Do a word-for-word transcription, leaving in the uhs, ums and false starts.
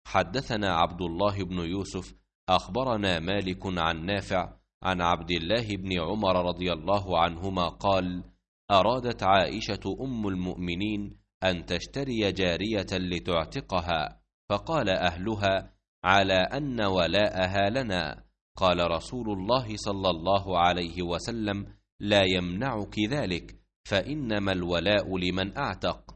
حدثنا عبد الله بن يوسف أخبرنا مالك عن نافع عن عبد الله بن عمر رضي الله عنهما قال: أرادت عائشة أم المؤمنين أن تشتري جارية لتعتقها، فقال أهلها: على أن ولاءها لنا. قال رسول الله صلى الله عليه وسلم: لا يمنعك ذلك، فإنما الولاء لمن أعتق.